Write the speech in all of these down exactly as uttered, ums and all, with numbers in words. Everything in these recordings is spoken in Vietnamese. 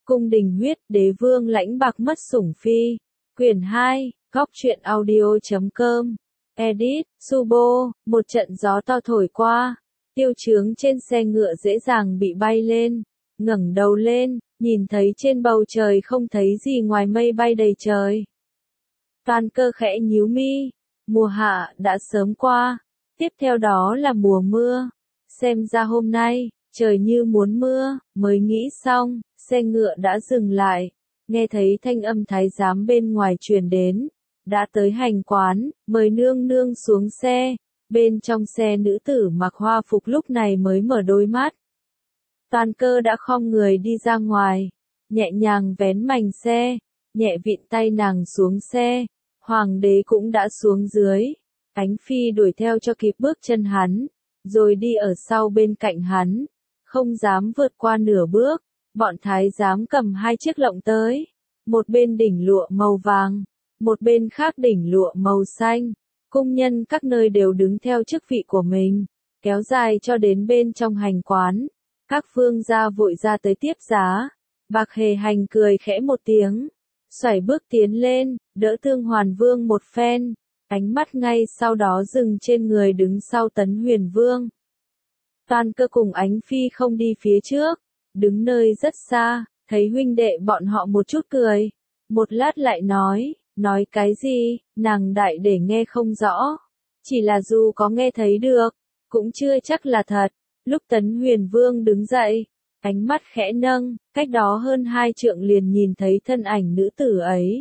Cung đình huyết, đế vương lãnh bạc mất sủng phi. Quyển hai, góc truyện audio chấm com. Edit, Subo, một trận gió to thổi qua. Tiêu Chướng trên xe ngựa dễ dàng bị bay lên. Ngẩng đầu lên, nhìn thấy trên bầu trời không thấy gì ngoài mây bay đầy trời. Toàn Cơ khẽ nhíu mi. Mùa hạ đã sớm qua. Tiếp theo đó là mùa mưa. Xem ra hôm nay, trời như muốn mưa, mới nghĩ xong, xe ngựa đã dừng lại. Nghe thấy thanh âm thái giám bên ngoài truyền đến. Đã tới hành quán, mời nương nương xuống xe. Bên trong xe nữ tử mặc hoa phục lúc này mới mở đôi mắt. Toàn Cơ đã khom người đi ra ngoài, nhẹ nhàng vén mành xe, nhẹ vịn tay nàng xuống xe. Hoàng đế cũng đã xuống dưới. Ánh phi đuổi theo cho kịp bước chân hắn, rồi đi ở sau bên cạnh hắn, không dám vượt qua nửa bước. Bọn thái giám cầm hai chiếc lọng tới, một bên đỉnh lụa màu vàng, một bên khác đỉnh lụa màu xanh. Cung nhân các nơi đều đứng theo chức vị của mình, kéo dài cho đến bên trong hành quán. Các vương gia vội ra tới tiếp giá. Bạc Hề Hành cười khẽ một tiếng, xoảy bước tiến lên, đỡ Tương Hoàn Vương một phen, ánh mắt ngay sau đó dừng trên người đứng sau Tấn Huyền Vương. Toàn Cơ cùng Ánh Phi không đi phía trước, đứng nơi rất xa, thấy huynh đệ bọn họ một chút cười, một lát lại nói, nói cái gì, nàng đại để nghe không rõ, chỉ là dù có nghe thấy được, cũng chưa chắc là thật. Lúc Tấn Huyền Vương đứng dậy, ánh mắt khẽ nâng, cách đó hơn hai trượng liền nhìn thấy thân ảnh nữ tử ấy.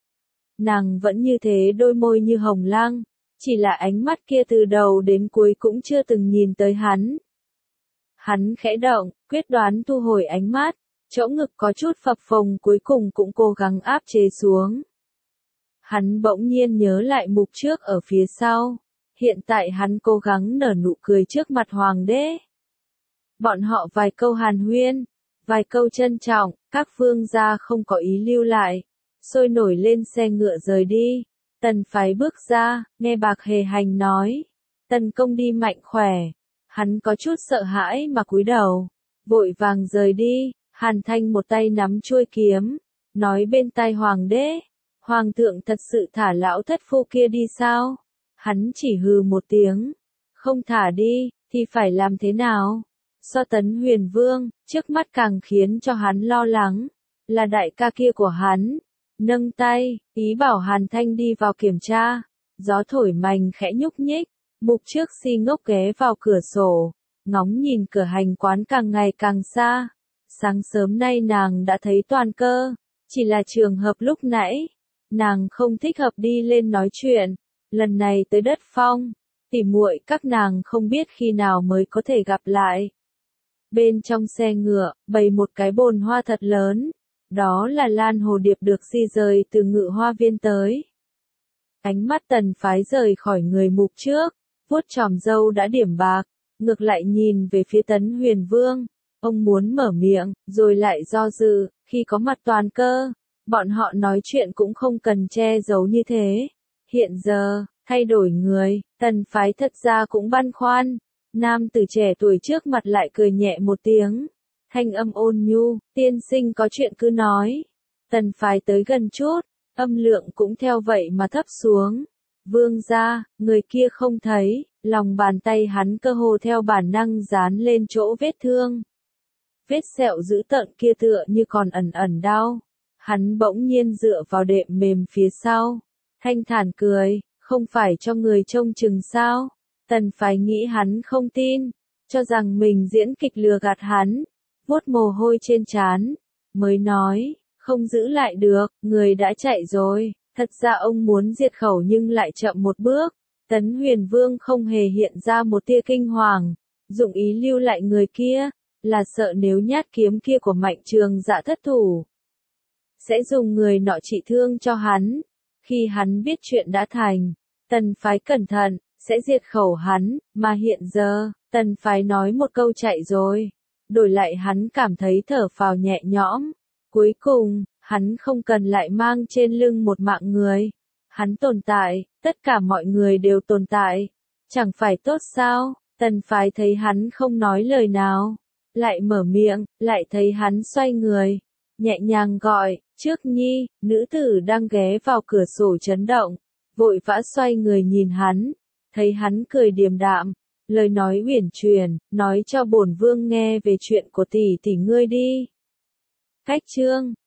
Nàng vẫn như thế, đôi môi như hồng lăng, chỉ là ánh mắt kia từ đầu đến cuối cũng chưa từng nhìn tới hắn. Hắn khẽ động, quyết đoán thu hồi ánh mắt, chỗ ngực có chút phập phồng cuối cùng cũng cố gắng áp chế xuống. Hắn bỗng nhiên nhớ lại mục trước ở phía sau, hiện tại hắn cố gắng nở nụ cười trước mặt hoàng đế. Bọn họ vài câu hàn huyên, vài câu trân trọng, các vương gia không có ý lưu lại, sôi nổi lên xe ngựa rời đi. Tần Phái bước ra, nghe Bạc Hề Hành nói, Tần công đi mạnh khỏe. Hắn có chút sợ hãi mà cúi đầu, vội vàng rời đi. Hàn Thanh một tay nắm chuôi kiếm, nói bên tai hoàng đế, hoàng thượng thật sự thả lão thất phu kia đi sao? Hắn chỉ hừ một tiếng, không thả đi, thì phải làm thế nào? So Tấn Huyền Vương, trước mắt càng khiến cho hắn lo lắng, là đại ca kia của hắn. Nâng tay, ý bảo Hàn Thanh đi vào kiểm tra. Gió thổi mành khẽ nhúc nhích, mục trước si ngốc ghé vào cửa sổ, ngóng nhìn cửa hành quán càng ngày càng xa. Sáng sớm nay nàng đã thấy Toàn Cơ, chỉ là trường hợp lúc nãy, nàng không thích hợp đi lên nói chuyện. Lần này tới đất phong, tỉ muội các nàng không biết khi nào mới có thể gặp lại. Bên trong xe ngựa, bày một cái bồn hoa thật lớn, đó là lan hồ điệp được di rời từ Ngự Hoa Viên tới. Ánh mắt Tần Phái rời khỏi người mục trước, vuốt chòm râu đã điểm bạc, ngược lại nhìn về phía Tấn Huyền Vương. Ông muốn mở miệng, rồi lại do dự. Khi có mặt Toàn Cơ, bọn họ nói chuyện cũng không cần che giấu như thế. Hiện giờ, thay đổi người, Tần Phái thật ra cũng băn khoăn. Nam tử trẻ tuổi trước mặt lại cười nhẹ một tiếng, thanh âm ôn nhu, tiên sinh có chuyện cứ nói. Tần Phái tới gần chút, âm lượng cũng theo vậy mà thấp xuống. Vương gia, người kia không thấy, lòng bàn tay hắn cơ hồ theo bản năng dán lên chỗ vết thương. Vết sẹo dữ tợn kia tựa như còn ẩn ẩn đau. Hắn bỗng nhiên dựa vào đệm mềm phía sau, thanh thản cười, không phải cho người trông chừng sao? Tần Phái nghĩ hắn không tin, cho rằng mình diễn kịch lừa gạt hắn, vuốt mồ hôi trên trán, mới nói, không giữ lại được, người đã chạy rồi. Thật ra ông muốn diệt khẩu nhưng lại chậm một bước. Tấn Huyền Vương không hề hiện ra một tia kinh hoàng, dụng ý lưu lại người kia, là sợ nếu nhát kiếm kia của Mạnh Trường Dạ thất thủ, sẽ dùng người nọ trị thương cho hắn. Khi hắn biết chuyện đã thành, Tần Phái cẩn thận, sẽ diệt khẩu hắn, mà hiện giờ, Tần Phái nói một câu chạy rồi, đổi lại hắn cảm thấy thở phào nhẹ nhõm. Cuối cùng, hắn không cần lại mang trên lưng một mạng người. Hắn tồn tại, tất cả mọi người đều tồn tại. Chẳng phải tốt sao? Tần Phái thấy hắn không nói lời nào, lại mở miệng, lại thấy hắn xoay người, nhẹ nhàng gọi, trước nhi, nữ tử đang ghé vào cửa sổ chấn động, vội vã xoay người nhìn hắn, thấy hắn cười điềm đạm, lời nói uyển chuyển, nói cho bổn vương nghe về chuyện của tỷ tỷ ngươi đi. Cách chương